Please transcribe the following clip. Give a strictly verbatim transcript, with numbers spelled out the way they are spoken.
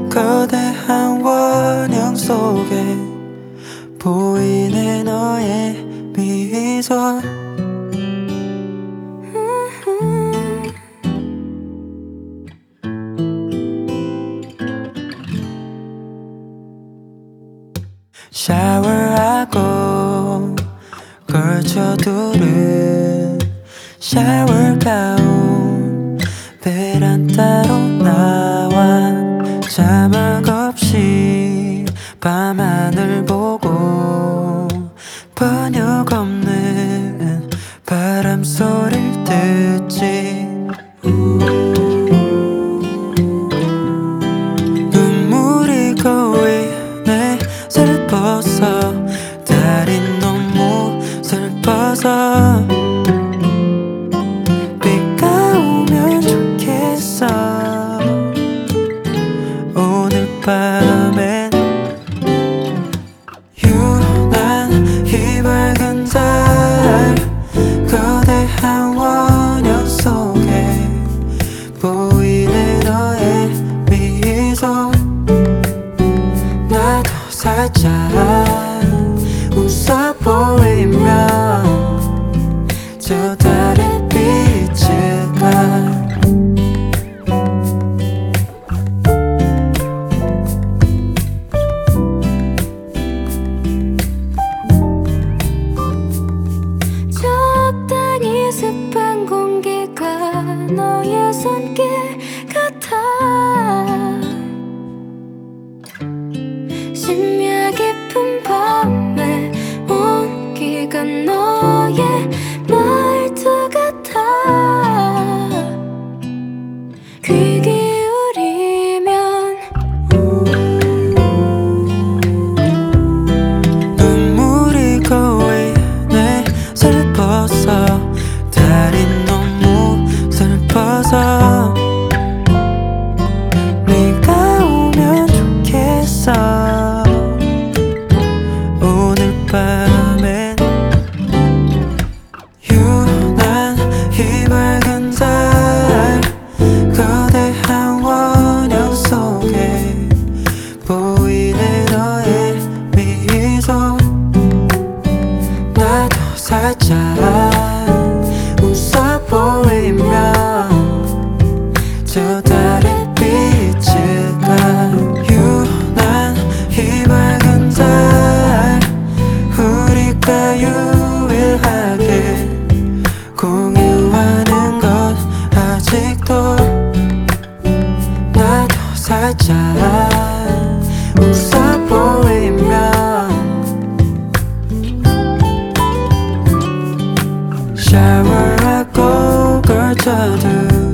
거대한 원형 속에 보이네 너의 미소. 샤워하고 걸쳐두른 샤워 가운 베란다로 나와 자막 없이 밤하늘 보고 번역 없는 바람 소리를 듣지. 눈물이 고이네 슬퍼서 달이 너무 슬퍼서 비가 오면 좋겠어. 오늘 밤엔 유난히 밝은 달 거대한 원형 속에 보이는 너의 미소. 나도 살짝 웃어 보이면 저 달의 빛을 가. 적당히 습한 공기가 너의 손길 같아. 심야 깊은 밤에 온기가 너의 말투 같아. 귀 기울이면 눈물이 고이네 슬퍼서 달이 너무 슬퍼서 네가 오면 좋겠어. 오늘 밤엔 유난히 밝은 달 거대한 원형 속에 보이는 너의 미소. 나도 살짝 웃어 보이면 저 달의 빛을 가. 유난히 밝은 달 우리가 유일하게 공유하는 것 아직도. 나도 살짝 웃어 보이면 샤워하고 걸쳐둔